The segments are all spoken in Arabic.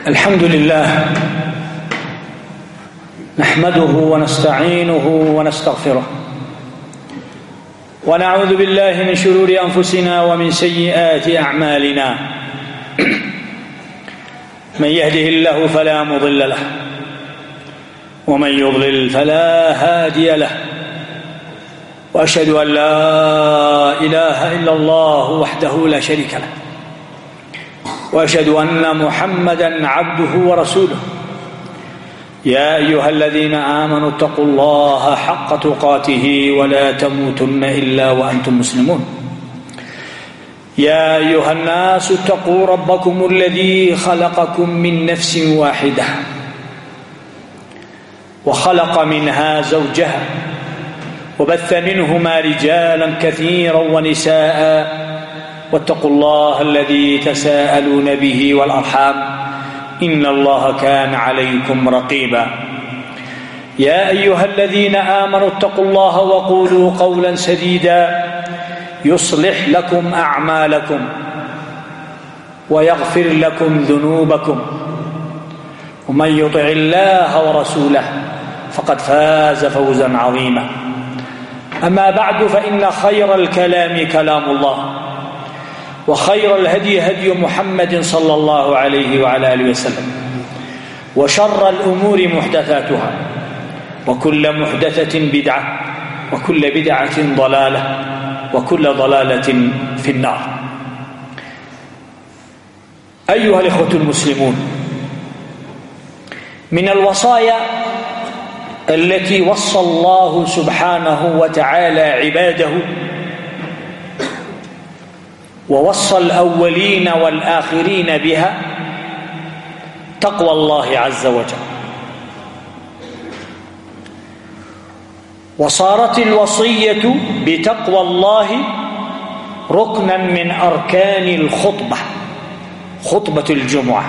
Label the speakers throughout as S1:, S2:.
S1: الحمد لله نحمده ونستعينه ونستغفره ونعوذ بالله من شرور أنفسنا ومن سيئات أعمالنا من يهده الله فلا مضل له ومن يضلل فلا هادي له وأشهد أن لا إله إلا الله وحده لا شريك له وأشهد أن محمدًا عبده ورسوله يا أيها الذين آمنوا اتقوا الله حق تقاته ولا تموتن إلا وأنتم مسلمون يا أيها الناس اتقوا ربكم الذي خلقكم من نفس واحدة وخلق منها زوجها وبث منهما رجالا كثيرا ونساء واتقوا الله الذي تساءلون به والأرحام إن الله كان عليكم رقيبا يا أيها الذين آمنوا اتقوا الله وقولوا قولا سديدا يصلح لكم أعمالكم ويغفر لكم ذنوبكم ومن يطع الله ورسوله فقد فاز فوزا عظيما أما بعد فإن خير الكلام كلام الله وخير الهدي هدي محمد صلى الله عليه وعلى آله وسلم وشر الأمور محدثاتها وكل محدثة بدعة وكل بدعة ضلالة وكل ضلالة في النار. أيها الإخوة المسلمون، من الوصايا التي وصى الله سبحانه وتعالى عباده ووصى الأولين والآخرين بها تقوى الله عز وجل، وصارت الوصية بتقوى الله ركنا من أركان الخطبة، خطبة الجمعة،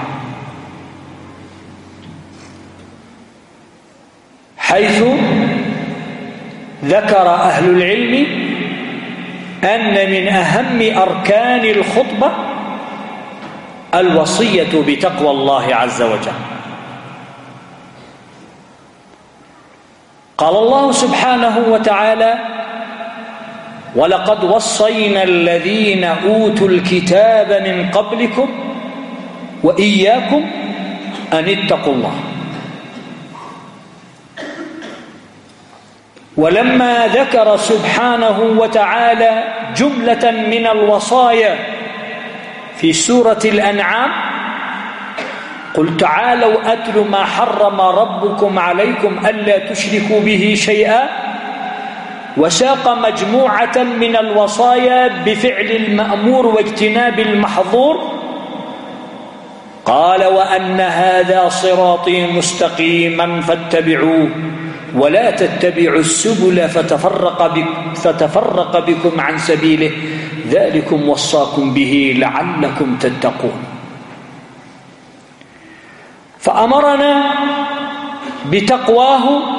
S1: حيث ذكر أهل العلم أن من أهم أركان الخطبة الوصية بتقوى الله عز وجل. قال الله سبحانه وتعالى: ولقد وصينا الذين أوتوا الكتاب من قبلكم وإياكم أن اتقوا الله. ولما ذكر سبحانه وتعالى جملة من الوصايا في سورة الأنعام قل تعالوا أتل ما حرم ربكم عليكم ألا تشركوا به شيئا، وساق مجموعة من الوصايا بفعل المأمور واجتناب المحظور، قال: وأن هذا صراطي مستقيما فاتبعوه ولا تتبعوا السبل فتفرق بكم عن سبيله ذلكم وصاكم به لعلكم تتقون. فأمرنا بتقواه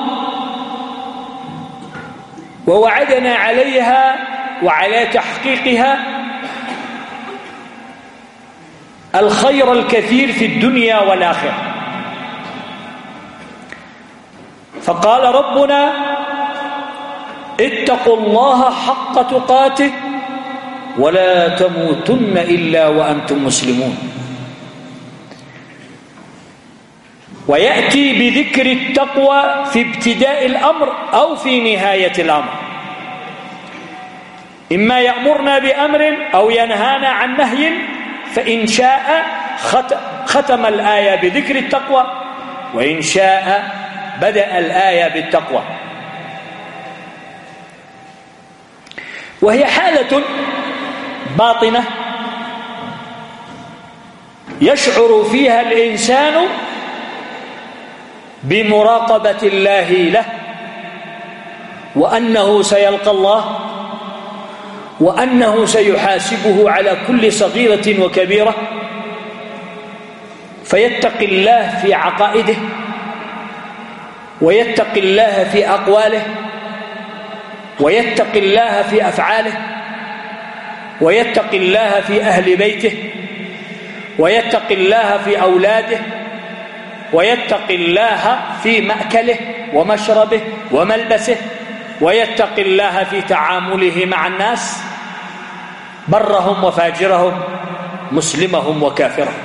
S1: ووعدنا عليها وعلى تحقيقها الخير الكثير في الدنيا والآخرة. فقال ربنا: اتقوا الله حق تقاته ولا تموتن إلا وأنتم مسلمون. ويأتي بذكر التقوى في ابتداء الأمر أو في نهاية الأمر، إما يأمرنا بأمر أو ينهانا عن نهي، فإن شاء ختم الآية بذكر التقوى، وإن شاء بدأ الآية بالتقوى. وهي حالة باطنة يشعر فيها الإنسان بمراقبة الله له، وأنه سيلقى الله، وأنه سيحاسبه على كل صغيرة وكبيرة، فيتقي الله في عقائده، ويتقي الله في أقواله، ويتقي الله في أفعاله، ويتقي الله في أهل بيته، ويتقي الله في أولاده، ويتقي الله في مأكله ومشربه وملبسه، ويتقي الله في تعامله مع الناس، برهم وفاجرهم، مسلمهم وكافرهم.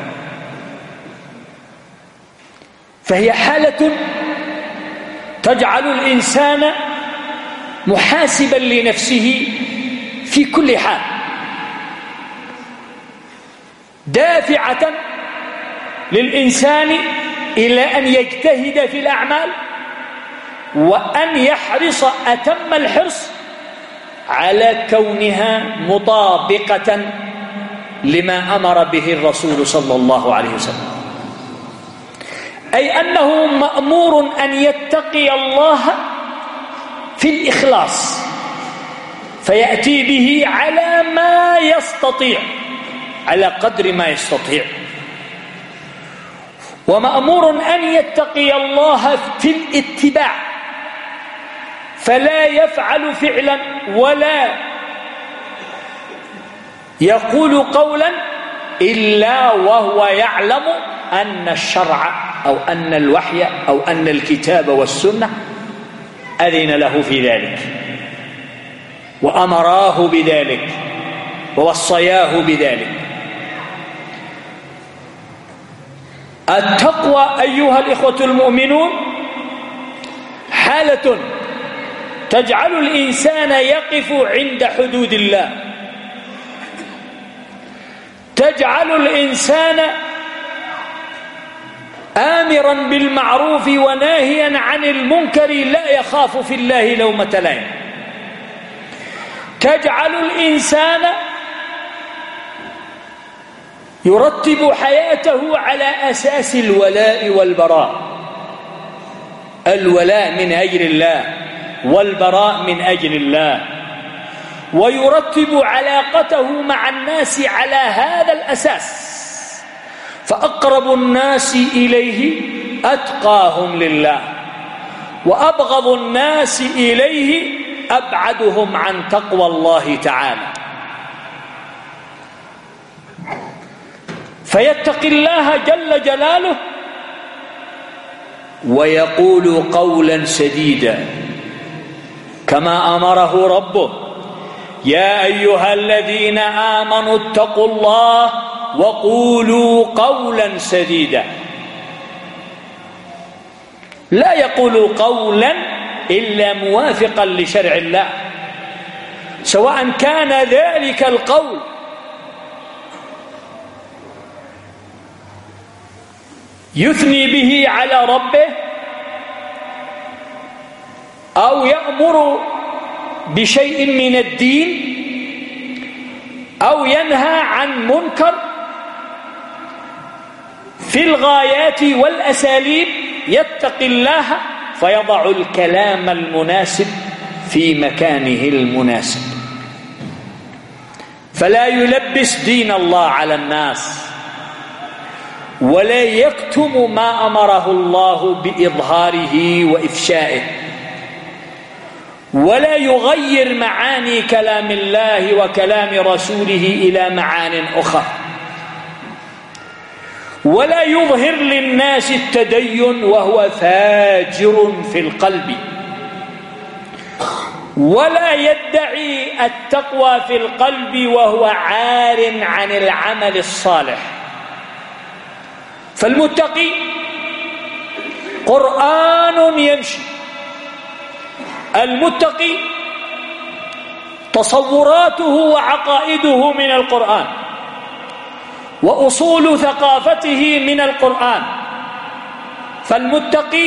S1: فهي حالة تجعل الإنسان محاسبا لنفسه في كل حال، دافعة للإنسان إلى أن يجتهد في الأعمال، وأن يحرص أتم الحرص على كونها مطابقة لما أمر به الرسول صلى الله عليه وسلم، أي أنه مأمور أن يتقي الله في الإخلاص، فيأتي به على ما يستطيع، على قدر ما يستطيع، ومأمور أن يتقي الله في الاتباع، فلا يفعل فعلا ولا يقول قولا إلا وهو يعلم أن الشرع أو أن الوحي أو أن الكتاب والسنة أذن له في ذلك وأمراه بذلك ووصياه بذلك. التقوى أيها الإخوة المؤمنون حالة تجعل الإنسان يقف عند حدود الله، تجعل الإنسان آمرا بالمعروف وناهيا عن المنكر لا يخاف في الله لومة لائم، تجعل الإنسان يرتب حياته على أساس الولاء والبراء، الولاء من أجل الله والبراء من أجل الله، ويرتب علاقته مع الناس على هذا الأساس، فأقرب الناس إليه أتقاهم لله، وأبغض الناس إليه أبعدهم عن تقوى الله تعالى. فيتقي الله جل جلاله ويقول قولا سديدا كما أمره ربه: يا أيها الذين آمنوا اتقوا الله وقولوا قولا سديدا. لا يقول قولا إلا موافقا لشرع الله، سواء كان ذلك القول يثني به على ربه أو يأمر بشيء من الدين أو ينهى عن منكر، في الغايات والأساليب يتقي الله فيضع الكلام المناسب في مكانه المناسب، فلا يلبس دين الله على الناس، ولا يكتم ما أمره الله بإظهاره وإفشائه، ولا يغير معاني كلام الله وكلام رسوله إلى معان أخرى، ولا يظهر للناس التدين وهو فاجر في القلب، ولا يدعي التقوى في القلب وهو عار عن العمل الصالح. فالمتقي قرآن يمشي، المتقي تصوراته وعقائده من القرآن، وأصول ثقافته من القرآن. فالمتقي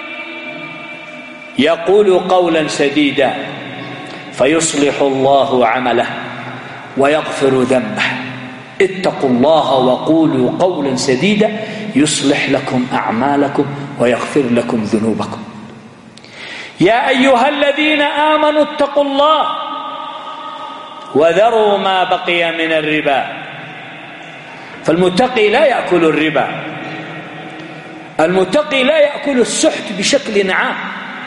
S1: يقول قولا سديدا فيصلح الله عمله ويغفر ذنبه. اتقوا الله وقولوا قولا سديدا يصلح لكم أعمالكم ويغفر لكم ذنوبكم. يا أيها الذين آمنوا اتقوا الله وذروا ما بقي من الربا. فالمتقي لا يأكل الربا، المتقي لا يأكل السحت بشكل عام،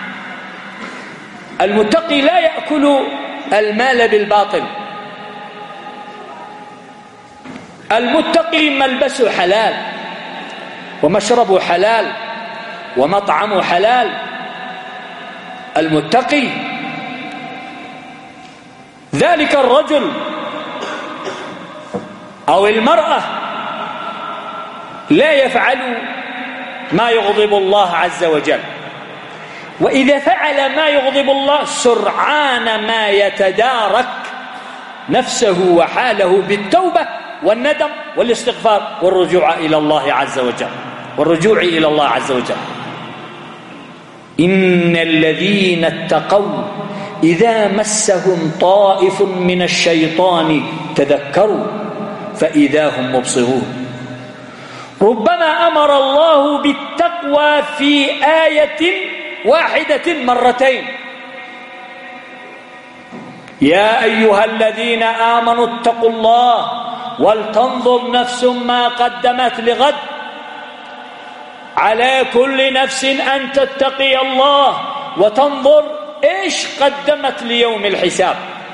S1: المتقي لا يأكل المال بالباطل، المتقي ملبسه حلال، ومشربه حلال ومطعمه حلال. المتقي ذلك الرجل أو المرأة لا يفعل ما يغضب الله عز وجل، وإذا فعل ما يغضب الله سرعان ما يتدارك نفسه وحاله بالتوبة والندم والاستغفار والرجوع إلى الله عز وجل. إن الذين اتقوا إذا مسهم طائف من الشيطان تذكروا فإذا هم مبصرون. ربما أمر الله بالتقوى في آية واحدة مرتين: يا أيها الذين آمنوا اتقوا الله ولتنظر نفس ما قدمت لغد. على كل نفس أن تتقي الله وتنظر إيش قدمت ليوم الحساب.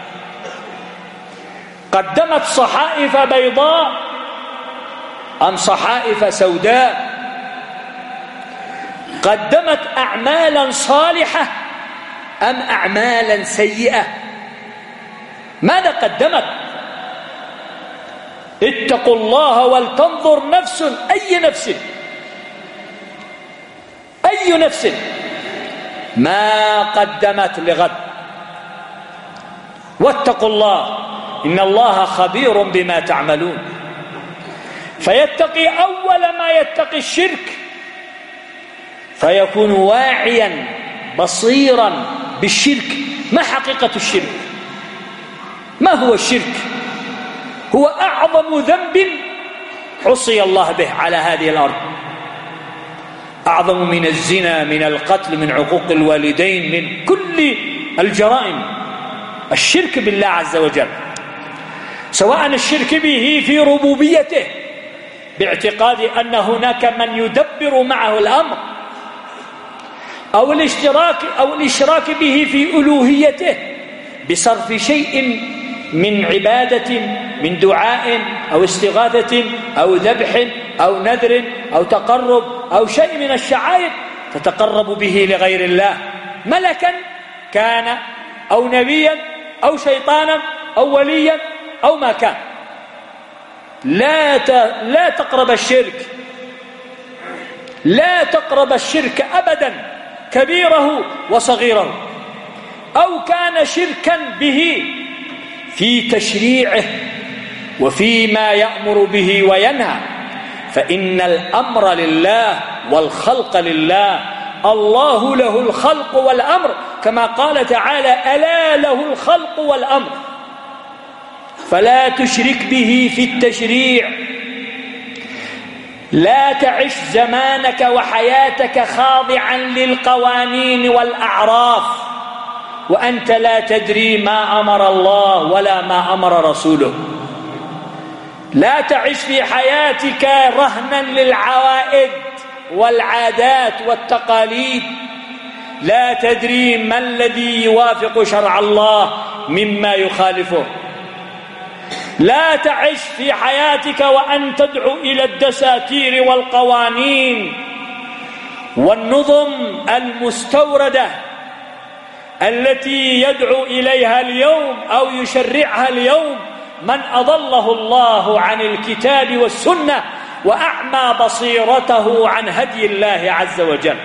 S1: قدمت صحائف بيضاء أم صحائف سوداء؟ قدمت أعمالا صالحة أم أعمالا سيئة؟ ماذا قدمت؟ اتقوا الله ولتنظر نفس، أي نفس ما قدمت لغد. واتقوا الله إن الله خبير بما تعملون. فيتقي أول ما يتقي الشرك، فيكون واعيا بصيرا بالشرك. ما حقيقة الشرك؟ ما هو الشرك؟ هو أعظم ذنب عصي الله به على هذه الأرض، أعظم من الزنا، من القتل، من عقوق الوالدين، من كل الجرائم. الشرك بالله عز وجل، سواء الشرك به في ربوبيته باعتقاد أن هناك من يدبر معه الأمر، أو الاشراك به في ألوهيته بصرف شيء من عبادة، من دعاء أو استغاثة أو ذبح أو نذر أو تقرب أو شيء من الشعائر تتقرب به لغير الله، ملكا كان أو نبيا أو شيطانا أو وليا أو ما كان. لا تقرب الشرك، لا تقرب الشرك أبدا، كبيره وصغيره. أو كان شركا به في تشريعه وفيما يأمر به وينهى، فإن الأمر لله والخلق لله. الله له الخلق والأمر، كما قال تعالى: ألا له الخلق والأمر. فلا تشرك به في التشريع. لا تعش زمانك وحياتك خاضعا للقوانين والأعراف وأنت لا تدري ما أمر الله ولا ما أمر رسوله. لا تعش في حياتك رهنا للعوائد والعادات والتقاليد، لا تدري ما الذي يوافق شرع الله مما يخالفه. لا تعش في حياتك وأن تدعو إلى الدساتير والقوانين والنظم المستوردة التي يدعو إليها اليوم أو يشرعها اليوم من أضله الله عن الكتاب والسنة وأعمى بصيرته عن هدي الله عز وجل.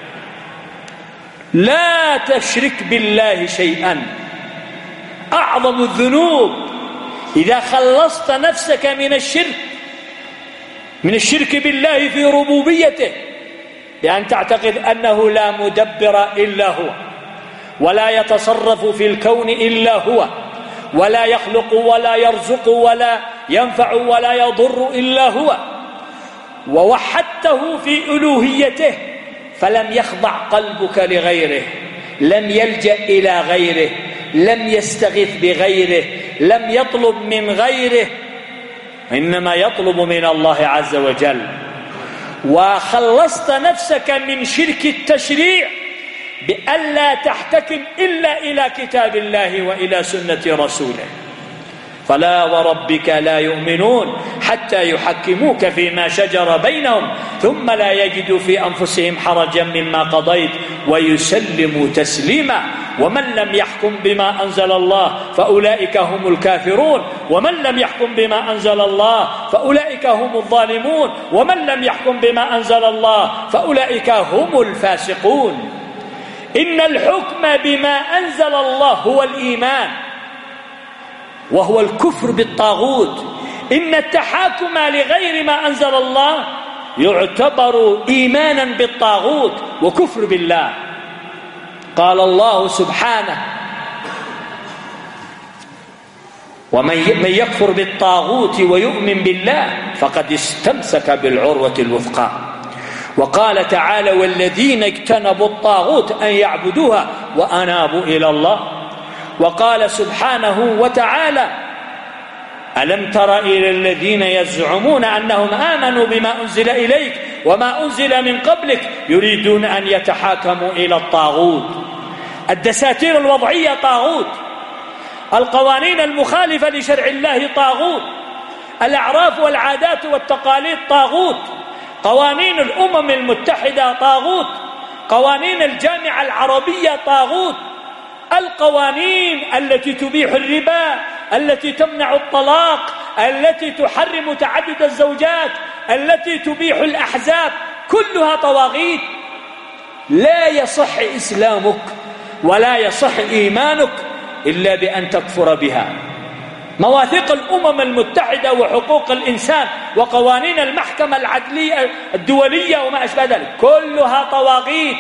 S1: لا تشرك بالله شيئا. أعظم الذنوب إذا خلصت نفسك من الشرك بالله في ربوبيته، بأن تعتقد أنه لا مدبر إلا هو، ولا يتصرف في الكون إلا هو، ولا يخلق ولا يرزق ولا ينفع ولا يضر إلا هو، ووحدته في ألوهيته، فلم يخضع قلبك لغيره، لم يلجأ إلى غيره، لم يستغيث بغيره، لم يطلب من غيره، إنما يطلب من الله عز وجل. وخلصت نفسك من شرك التشريع بألا تحتكم إلا إلى كتاب الله وإلى سنة رسوله. فلا وربك لا يؤمنون حتى يحكموك فيما شجر بينهم ثم لا يجدوا في أنفسهم حرجا مما قضيت ويسلموا تسليما ومن لم يحكم بما أنزل الله فأولئك هم الكافرون ومن لم يحكم بما أنزل الله فأولئك هم الظالمون ومن لم يحكم بما أنزل الله فأولئك هم الفاسقون. إن الحكم بما أنزل الله هو الإيمان وهو الكفر بالطاغوت. إن التحاكم لغير ما أنزل الله يعتبر إيمانا بالطاغوت وكفر بالله. قال الله سبحانه ومن يكفر بالطاغوت ويؤمن بالله فقد استمسك بالعروة الوثقى. وقال تعالى والذين اجتنبوا الطاغوت أن يعبدوها وأنابوا إلى الله. وقال سبحانه وتعالى ألم تر إلى الذين يزعمون أنهم آمنوا بما أنزل إليك وما أنزل من قبلك يريدون أن يتحاكموا إلى الطاغوت. الدساتير الوضعية طاغوت، القوانين المخالفة لشرع الله طاغوت، الأعراف والعادات والتقاليد طاغوت، قوانين الأمم المتحدة طاغوت، قوانين الجامعة العربية طاغوت، القوانين التي تبيح الربا، التي تمنع الطلاق، التي تحرم تعدد الزوجات، التي تبيح الأحزاب، كلها طواغيت. لا يصح إسلامك ولا يصح إيمانك إلا بأن تكفر بها. مواثيق الأمم المتحدة وحقوق الإنسان وقوانين المحكمة العدلية الدولية وما أشبه ذلك كلها طواغيت.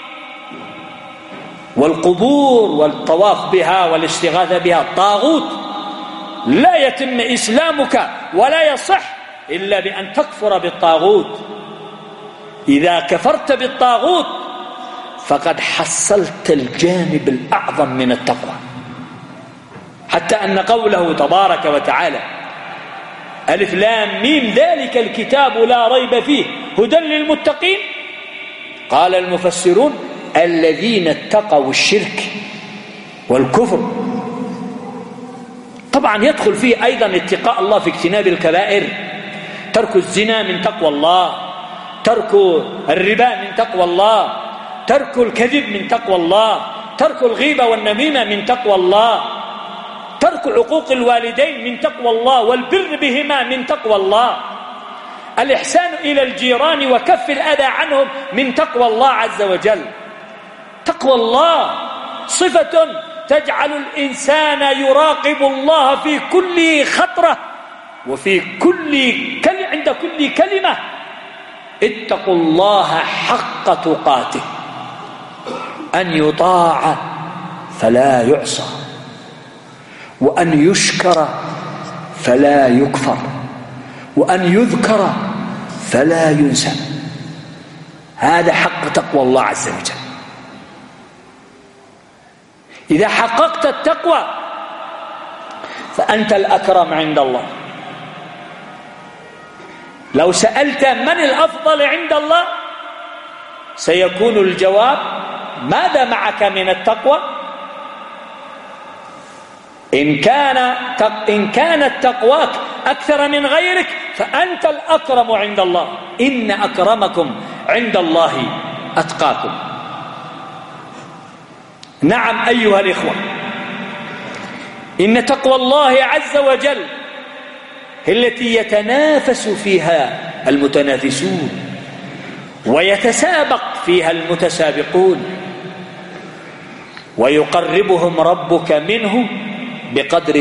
S1: والقبور والطواف بها والاستغاثة بها طاغوت. لا يتم إسلامك ولا يصح إلا بأن تكفر بالطاغوت. إذا كفرت بالطاغوت فقد حصلت الجانب الأعظم من التقوى، حتى أن قوله تبارك وتعالى ألف لام ميم ذلك الكتاب لا ريب فيه هدى للمتقين. قال المفسرون الذين اتقوا الشرك والكفر. طبعا يدخل فيه أيضا اتقاء الله في اجتناب الكبائر، ترك الزنا من تقوى الله، ترك الربا من تقوى الله، ترك الكذب من تقوى الله، ترك الغيبة والنميمة من تقوى الله، ترك عقوق الوالدين من تقوى الله والبر بهما من تقوى الله، الإحسان إلى الجيران وكف الأذى عنهم من تقوى الله عز وجل. تقوى الله صفة تجعل الإنسان يراقب الله في كل خطرة وفي عند كل كلمة. اتقوا الله حق تقاته، أن يطاع فلا يعصى، وأن يشكر فلا يكفر، وأن يذكر فلا ينسى. هذا حق تقوى الله عز وجل. إذا حققت التقوى فأنت الأكرم عند الله. لو سألت من الأفضل عند الله سيكون الجواب ماذا معك من التقوى؟ إن كانت تقواك أكثر من غيرك فأنت الأكرم عند الله. إن أكرمكم عند الله أتقاكم. نعم أيها الإخوة، إن تقوى الله عز وجل هي التي يتنافس فيها المتنافسون ويتسابق فيها المتسابقون، ويقربهم ربك منه بقدر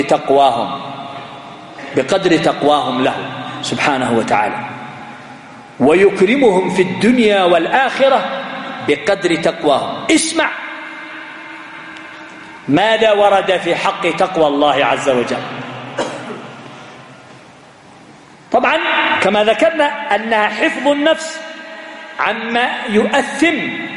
S1: تقواهم له سبحانه وتعالى، ويكرمهم في الدنيا والآخرة بقدر تقواهم. اسمع ماذا ورد في حق تقوى الله عز وجل. طبعا كما ذكرنا أنها حفظ النفس عما يؤثم،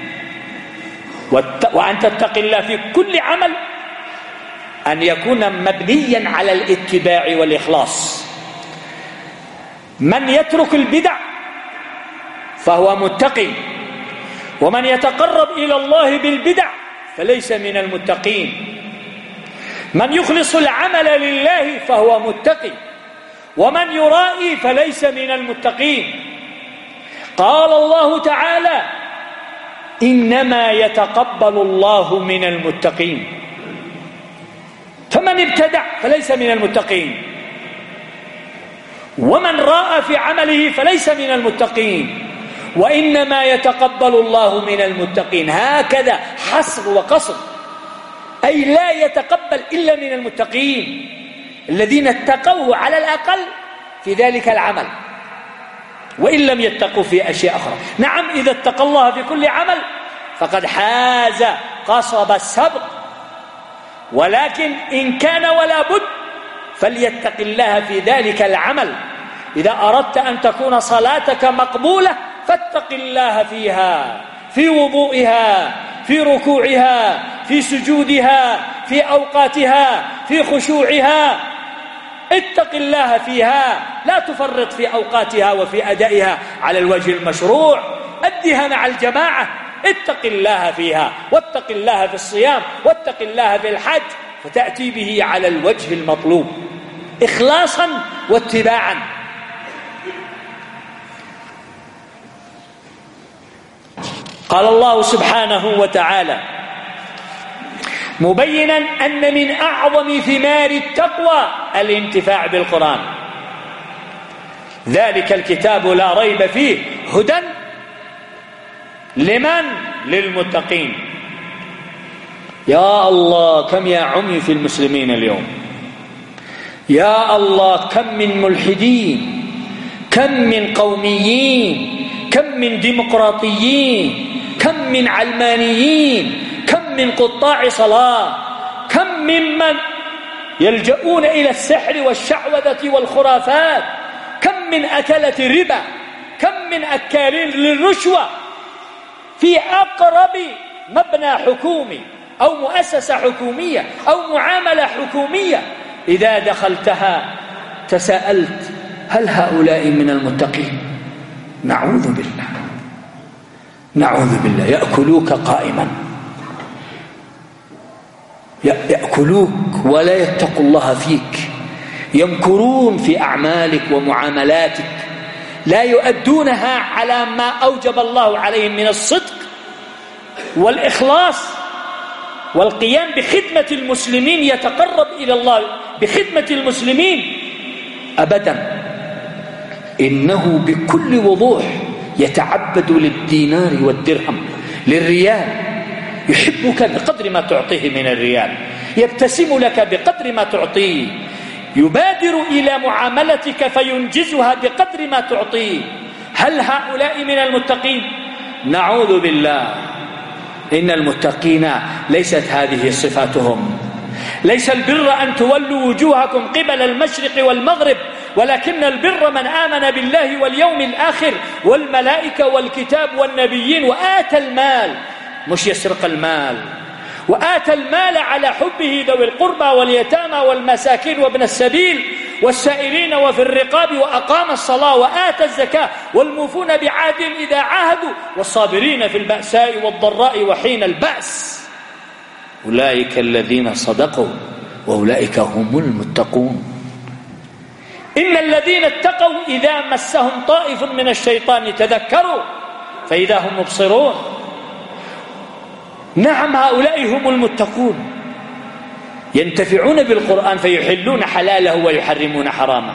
S1: وأن تتقي الله في كل عمل أن يكون مبنيا على الاتباع والإخلاص. من يترك البدع فهو متقي، ومن يتقرب إلى الله بالبدع فليس من المتقين. من يخلص العمل لله فهو متقي، ومن يرائي فليس من المتقين. قال الله تعالى: إنما يتقبل الله من المتقين. فمن ابتدع فليس من المتقين، ومن راء في عمله فليس من المتقين، وإنما يتقبل الله من المتقين. هكذا حصر وقصر، أي لا يتقبل إلا من المتقين الذين اتقوه على الأقل في ذلك العمل، وإن لم يتقوا في أشياء أخرى. نعم، إذا اتقى الله في كل عمل فقد حاز قصب السبق، ولكن إن كان ولا بد فليتق الله في ذلك العمل. إذا أردت أن تكون صلاتك مقبولة فاتق الله فيها، في وضوئها، في ركوعها، في سجودها، في أوقاتها، في خشوعها. اتق الله فيها، لا تفرط في أوقاتها وفي أدائها على الوجه المشروع، أدها مع الجماعة. اتق الله فيها، واتق الله في الصيام، واتق الله في الحج، فتأتي به على الوجه المطلوب إخلاصا واتباعا. قال الله سبحانه وتعالى مبينا أن من أعظم ثمار التقوى الانتفاع بالقرآن: ذلك الكتاب لا ريب فيه هدى لمن؟ للمتقين. يا الله، كم يا عمي في المسلمين اليوم! يا الله، كم من ملحدين، كم من قوميين، كم من ديمقراطيين، كم من علمانيين، كم من قطاع صلاة، كم ممن يلجؤون إلى السحر والشعوذة والخرافات، كم من أكلة ربا، كم من أكالين للرشوة في أقرب مبنى حكومي أو مؤسسة حكومية أو معاملة حكومية. إذا دخلتها تساءلت: هل هؤلاء من المتقين؟ نعوذ بالله، نعوذ بالله. يأكلوك قائما، يأكلوك ولا يتقوا الله فيك، يمكرون في أعمالك ومعاملاتك، لا يؤدونها على ما أوجب الله عليهم من الصدق والإخلاص والقيام بخدمة المسلمين، يتقرب إلى الله بخدمة المسلمين أبدا. إنه بكل وضوح يتعبد للدينار والدرهم، للريال، يحبك بقدر ما تعطيه من الريال، يبتسم لك بقدر ما تعطيه، يبادر إلى معاملتك فينجزها بقدر ما تعطيه. هل هؤلاء من المتقين؟ نعوذ بالله. إن المتقين ليست هذه صفاتهم. ليس البر أن تولوا وجوهكم قبل المشرق والمغرب، ولكن البر من آمن بالله واليوم الآخر والملائكة والكتاب والنبيين وآتى المال، مش يسرق المال، وآتى المال على حبه ذوي القربى واليتامى والمساكين وابن السبيل والسائلين وفي الرقاب، وأقام الصلاة وآتى الزكاة والموفون بعهدهم إذا عاهدوا والصابرين في البأساء والضراء وحين البأس. أولئك الذين صدقوا وأولئك هم المتقون. إن الذين اتقوا إذا مسهم طائف من الشيطان تذكروا فإذا هم مبصرون. نعم، هؤلاء هم المتقون، ينتفعون بالقرآن فيحلون حلاله ويحرمون حرامه.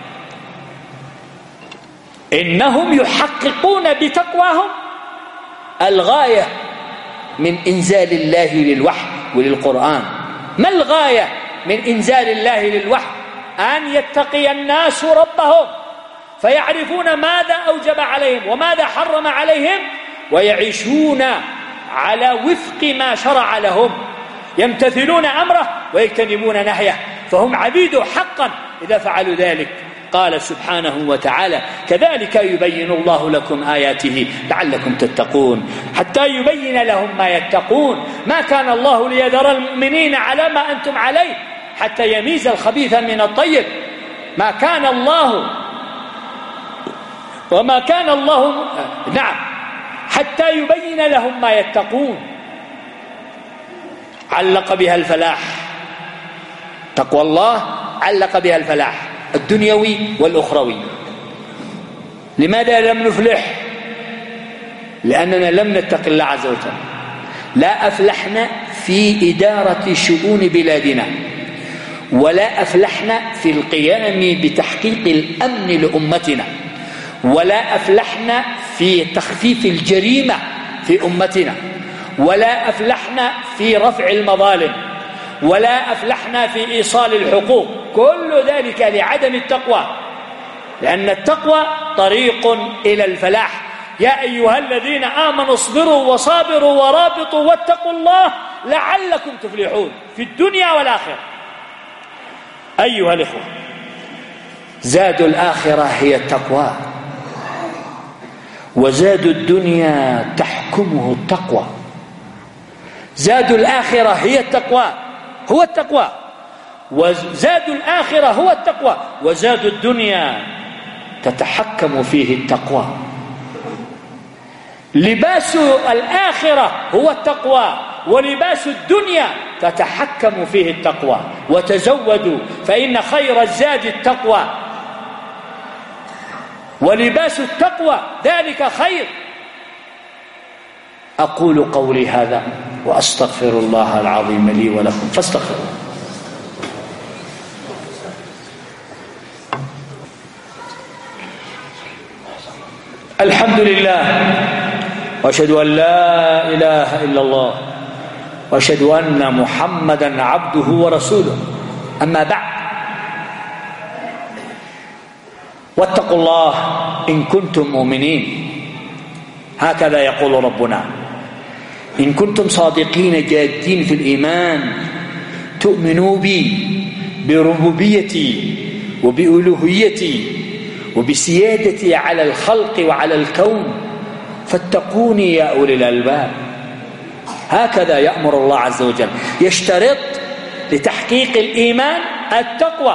S1: إنهم يحققون بتقواهم الغاية من إنزال الله للوحي وللقرآن. ما الغاية من إنزال الله للوحي؟ أن يتقي الناس ربهم فيعرفون ماذا أوجب عليهم وماذا حرم عليهم، ويعيشون على وفق ما شرع لهم، يمتثلون أمره ويجتنبون نهيه، فهم عبيد حقا إذا فعلوا ذلك. قال سبحانه وتعالى: كذلك يبين الله لكم آياته لعلكم تتقون. حتى يبين لهم ما يتقون. ما كان الله ليذر المؤمنين على ما أنتم عليه حتى يميز الخبيث من الطيب. ما كان الله وما كان الله نعم حتى يبين لهم ما يتقون. علق بها الفلاح تقوى الله علق بها الفلاح الدنيوي والأخروي. لماذا لم نفلح؟ لأننا لم نتق الله عز وجل. لا أفلحنا في إدارة شؤون بلادنا، ولا أفلحنا في القيام بتحقيق الأمن لأمتنا، ولا أفلحنا في تخفيف الجريمة في أمتنا، ولا أفلحنا في رفع المظالم، ولا أفلحنا في إيصال الحقوق. كل ذلك لعدم التقوى، لأن التقوى طريق إلى الفلاح. يا أيها الذين آمنوا اصبروا وصابروا ورابطوا واتقوا الله لعلكم تفلحون في الدنيا والآخرة. أيها الإخوة، زاد الآخرة هي التقوى، وزاد الدنيا تحكمه التقوى. زاد الآخرة هي التقوى، هو التقوى، وزاد الآخرة هو التقوى، وزاد الدنيا تتحكم فيه التقوى. لباس الآخرة هو التقوى، ولباس الدنيا تتحكم فيه التقوى. وتزودوا فإن خير الزاد التقوى، ولباس التقوى ذلك خير. أقول قولي هذا وأستغفر الله العظيم لي ولكم فاستغفروه. الحمد لله، وأشهد أن لا إله إلا الله، وأشهد أن محمدا عبده ورسوله. أما بعد، واتقوا الله إن كنتم مؤمنين. هكذا يقول ربنا: إن كنتم صادقين جادين في الإيمان تؤمنوا بي بربوبيتي وبألوهيتي وبسيادتي على الخلق وعلى الكون فاتقوني يا أولي الألباب. هكذا يأمر الله عز وجل. يشترط لتحقيق الإيمان التقوى،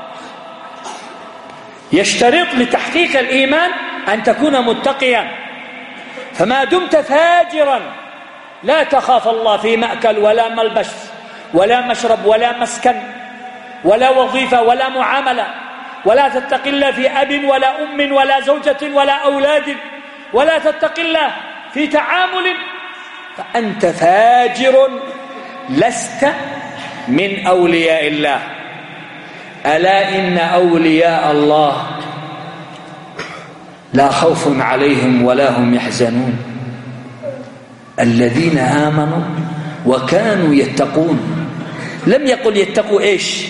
S1: يشترط لتحقيق الإيمان أن تكون متقيا. فما دمت فاجرا لا تخاف الله في مأكل ولا ملبس ولا مشرب ولا مسكن ولا وظيفة ولا معاملة، ولا تتق الله في أب ولا أم ولا زوجة ولا أولاد، ولا تتق الله في تعامل، فأنت فاجر لست من أولياء الله. ألا إن أولياء الله لا خوف عليهم ولا هم يحزنون الذين آمنوا وكانوا يتقون. لم يقل يتقوا إيش؟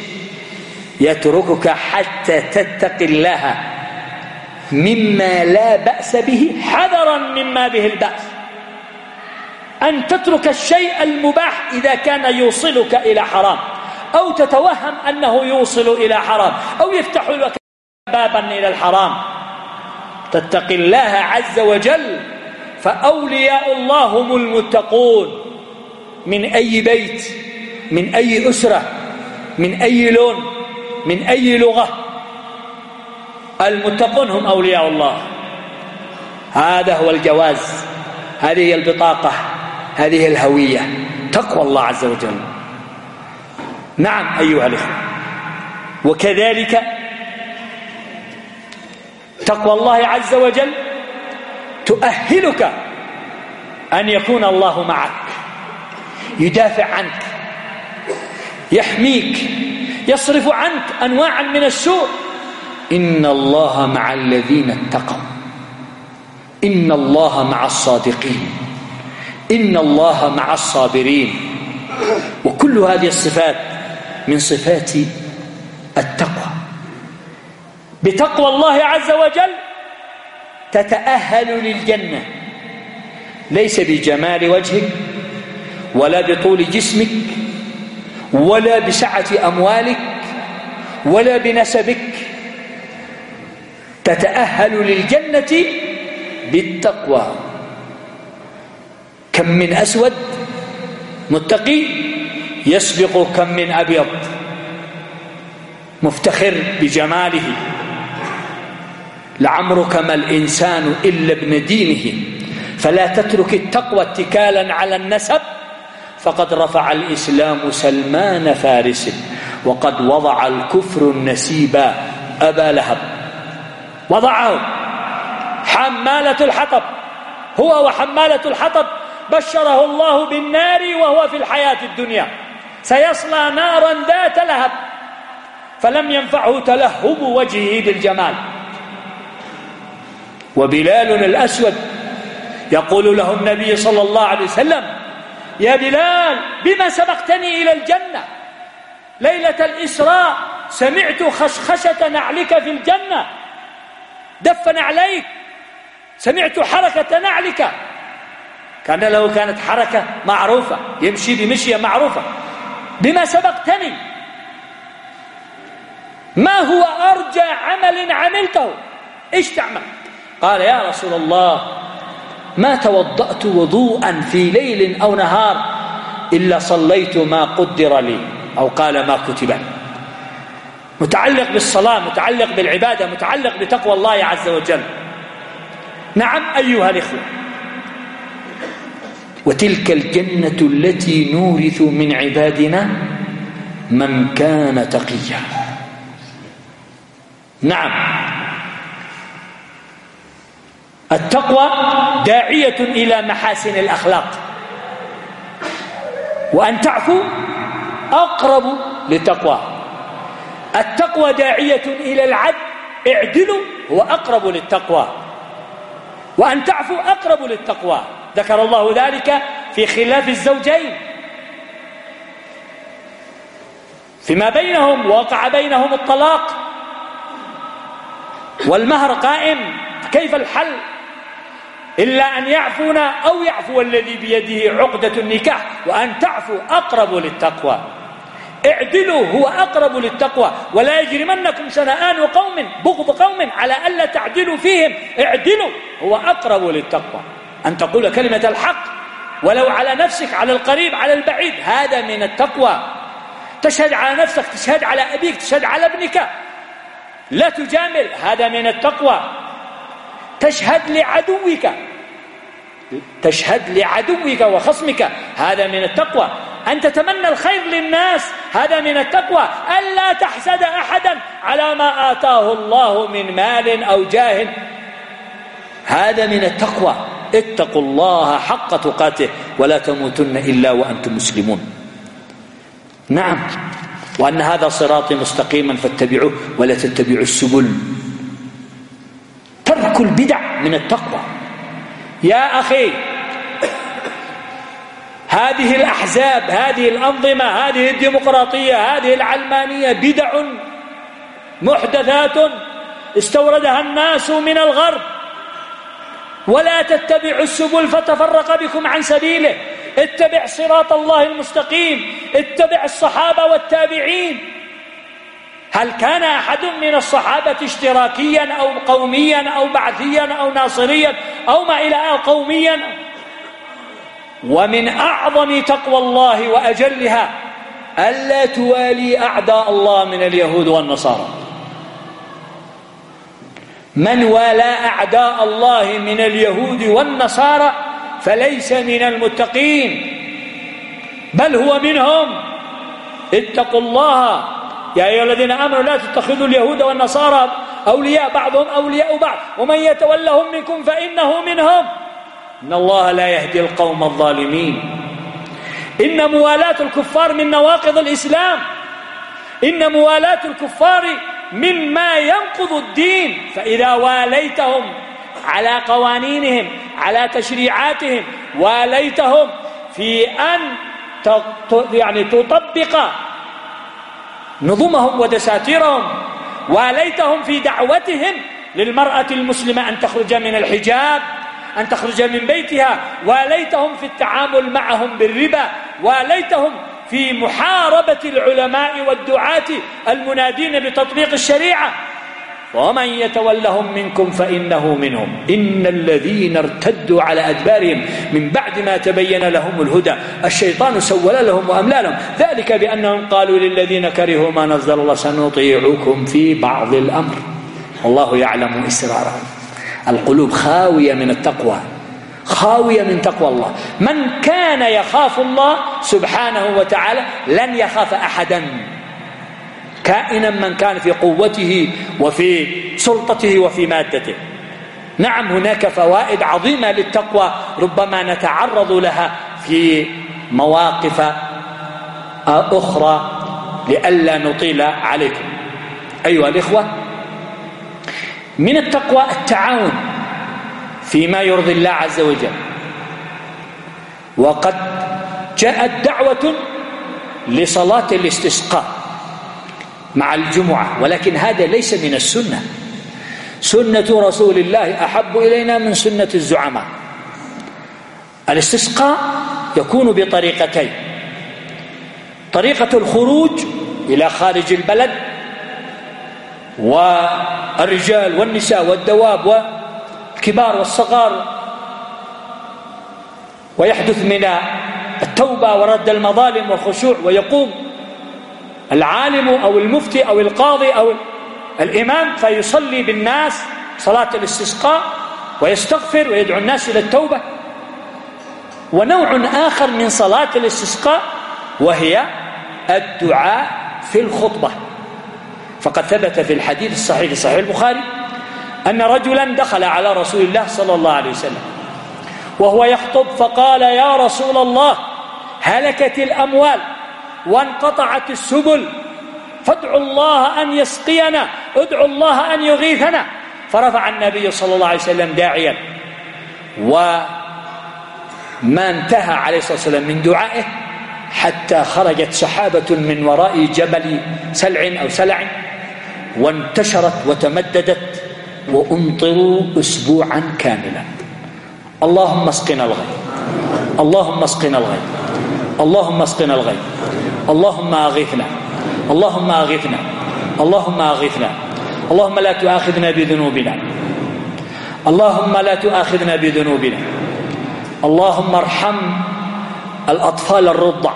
S1: يتركك حتى تتق الله مما لا بأس به حذرا مما به البأس. أن تترك الشيء المباح إذا كان يوصلك إلى حرام، أو تتوهم أنه يوصل إلى حرام، أو يفتح لك بابا إلى الحرام. تتق الله عز وجل، فأولياء الله هم المتقون من أي بيت، من أي أسرة، من أي لون، من أي لغة. المتقون هم أولياء الله. هذا هو الجواز، هذه هي البطاقة، هذه الهوية، تقوى الله عز وجل. نعم أيها الأخوة، وكذلك تقوى الله عز وجل تؤهلك أن يكون الله معك، يدافع عنك، يحميك، يصرف عنك أنواعا من السوء. إن الله مع الذين اتقوا، إن الله مع الصادقين، إن الله مع الصابرين. وكل هذه الصفات من صفات التقوى. بتقوى الله عز وجل تتأهل للجنة، ليس بجمال وجهك ولا بطول جسمك ولا بسعة أموالك ولا بنسبك. تتأهل للجنة بالتقوى. كم من أسود متقي يسبق كم من أبيض مفتخر بجماله. لعمرك ما الإنسان إلا ابن دينه، فلا تترك التقوى اتكالا على النسب، فقد رفع الإسلام سلمان فارس وقد وضع الكفر النسيب أبا لهب، وضعه حمالة الحطب، هو وحمالة الحطب بشره الله بالنار وهو في الحياة الدنيا، سيصلى نارا ذات لهب، فلم ينفعه تلهب وجهه بالجمال. وبلال الأسود يقول له النبي صلى الله عليه وسلم: يا بلال بما سبقتني إلى الجنة؟ ليلة الإسراء سمعت خشخشة نعلك في الجنة، دف نعليك، سمعت حركة نعلك، كان له كانت حركة معروفة، يمشي بمشية معروفة. بما سبقتني، ما هو أرجى عمل عملته؟ إيش تعمل؟ قال: يا رسول الله، ما توضأت وضوءا في ليل أو نهار إلا صليت ما قدر لي، أو قال ما كتب لي. متعلق بالصلاة، متعلق بالعبادة، متعلق بتقوى الله عز وجل. نعم أيها الإخوة، وتلك الجنة التي نورث من عبادنا من كان تقيا. نعم، التقوى داعية إلى محاسن الأخلاق، وأن تعفو أقرب للتقوى. التقوى داعية إلى العدل، اعدلوا هو أقرب للتقوى، وأن تعفو أقرب للتقوى. ذكر الله ذلك في خلاف الزوجين فيما بينهم، ووقع بينهم الطلاق والمهر قائم، كيف الحل؟ إلا أن يعفونا أو يعفو الذي بيده عقدة النكاح، وأن تعفو أقرب للتقوى. اعدلوا هو أقرب للتقوى، ولا يجرمنكم شنآن قوم بغض قوم على ألا تعدلوا فيهم، اعدلوا هو أقرب للتقوى. أن تقول كلمة الحق ولو على نفسك، على القريب على البعيد، هذا من التقوى. تشهد على نفسك، تشهد على أبيك، تشهد على ابنك، لا تجامل، هذا من التقوى. تشهد لعدوك وخصمك، هذا من التقوى. أن تتمنى الخير للناس، هذا من التقوى. ألا تحسد أحدا على ما آتاه الله من مال أو جاه، هذا من التقوى. اتقوا الله حق تقاته ولا تموتن إلا وأنتم مسلمون. نعم، وأن هذا صراطي مستقيما فاتبعوه ولا تتبعوا السبل. ترك البدع من التقوى. يا أخي، هذه الأحزاب، هذه الأنظمة، هذه الديمقراطية، هذه العلمانية بدع محدثات استوردها الناس من الغرب، ولا تتبعوا السبل فتفرق بكم عن سبيله. اتبع صراط الله المستقيم، اتبع الصحابة والتابعين. هل كان أحد من الصحابة اشتراكيا أو قوميا أو بعثيا أو ناصريا أو ما إلى قوميا؟ ومن أعظم تقوى الله وأجلها ألا توالي أعداء الله من اليهود والنصارى. من والى أعداء الله من اليهود والنصارى فليس من المتقين، بل هو منهم. اتقوا الله يا أيها الذين آمنوا لا تتخذوا اليهود والنصارى أولياء، بعضهم أولياء بعض، ومن يتولهم منكم فإنه منهم، إن الله لا يهدي القوم الظالمين. إن موالاة الكفار من نواقض الإسلام، إن موالاة الكفار مما ينقض الدين. فإذا واليتهم على قوانينهم، على تشريعاتهم، واليتهم في أن تطبق نظمهم ودساتيرهم، واليتهم في دعوتهم للمرأة المسلمة أن تخرج من الحجاب، أن تخرج من بيتها، واليتهم في التعامل معهم بالربا، واليتهم في محاربة العلماء والدعاة المنادين بتطبيق الشريعة. ومن يتولهم منكم فإنه منهم. إن الذين ارتدوا على أدبارهم من بعد ما تبين لهم الهدى الشيطان سول لهم وأملى لهم، ذلك بأنهم قالوا للذين كرهوا ما نزل الله سنطيعكم في بعض الأمر والله يعلم إسرارهم. القلوب خاوية من التقوى، خاوية من تقوى الله. من كان يخاف الله سبحانه وتعالى لن يخاف أحدا، كائنا من كان في قوته وفي سلطته وفي مادته. نعم هناك فوائد عظيمة للتقوى ربما نتعرض لها في مواقف أخرى لئلا نطيل عليكم. أيها الإخوة، من التقوى التعاون فيما يرضي الله عز وجل. وقد جاءت دعوة لصلاة الاستسقاء مع الجمعة، ولكن هذا ليس من السنة. سنة رسول الله أحب إلينا من سنة الزعماء. الاستسقاء يكون بطريقتين: طريقة الخروج إلى خارج البلد، والرجال والنساء والدواب والكبار والصغار، ويحدث من التوبة ورد المظالم والخشوع، ويقوم العالم أو المفتي أو القاضي أو الإمام فيصلي بالناس صلاة الاستسقاء ويستغفر ويدعو الناس إلى التوبة. ونوع آخر من صلاة الاستسقاء وهي الدعاء في الخطبة. فقد ثبت في الحديث الصحيح في صحيح البخاري أن رجلا دخل على رسول الله صلى الله عليه وسلم وهو يخطب فقال: يا رسول الله، هلكت الأموال وانقطعت السبل، فادعوا الله أن يسقينا، ادعوا الله أن يغيثنا. فرفع النبي صلى الله عليه وسلم داعيا، وما انتهى عليه الصلاة والسلام من دعائه حتى خرجت سحابة من وراء جبل سلع أو سلع وانتشرت وتمددت وأمطروا أسبوعا كاملا. اللهم اسقنا الغيث، اللهم اسقنا الغيث، اللهم اسقنا الغيث، اللهم أغثنا، اللهم أغثنا، اللهم أغثنا، اللهم لا تؤاخذنا بذنوبنا، اللهم لا تؤاخذنا بذنوبنا، اللهم ارحم الأطفال الرضع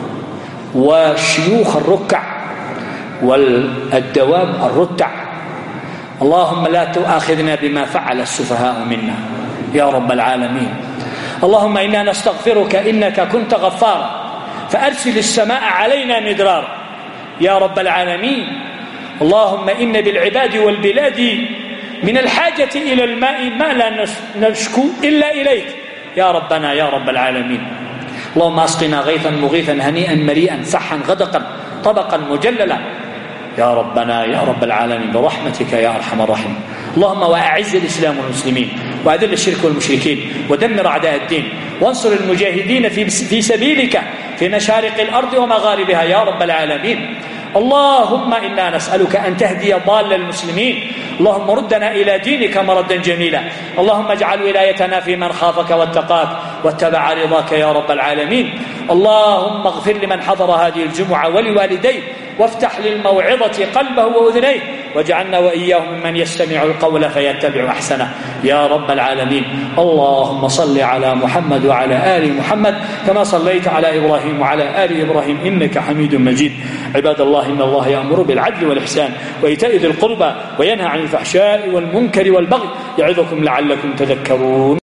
S1: وشيوخ الركع والدواب الرتع، اللهم لا تؤاخذنا بما فعل السفهاء منا يا رب العالمين. اللهم إنا نستغفرك إنك كنت غفارا فأرسل السماء علينا مدرارا يا رب العالمين. اللهم إن بالعباد والبلاد من الحاجة إلى الماء ما لا نشكو إلا إليك يا ربنا يا رب العالمين. اللهم اسقنا غيثا مغيثا هنيئا مريئا سحا غدقا طبقا مجللا يا ربنا يا رب العالمين برحمتك يا أرحم الراحمين. اللهم وأعز الإسلام والمسلمين وأذل الشرك والمشركين ودمر أعداء الدين وانصر المجاهدين في سبيلك في مشارق الأرض ومغاربها يا رب العالمين. اللهم إنا نسألك أن تهدي ضال المسلمين. اللهم ردنا إلى دينك مردا جميلا. اللهم اجعل ولايتنا في من خافك واتقاك واتبع رضاك يا رب العالمين. اللهم اغفر لمن حضر هذه الجمعة ولوالديه وافتح للموعظة قلبه وأذنيه واجعلنا وإياهم ممن يستمع القول فيتبع أحسنه يا رب العالمين. اللهم صل على محمد وعلى آل محمد كما صليت على إبراهيم وعلى آل إبراهيم إنك حميد مجيد. عباد الله، إن الله يأمر بالعدل والإحسان وإيتاء ذي القربى وينهى عن الفحشاء والمنكر والبغي يعظكم لعلكم تذكرون.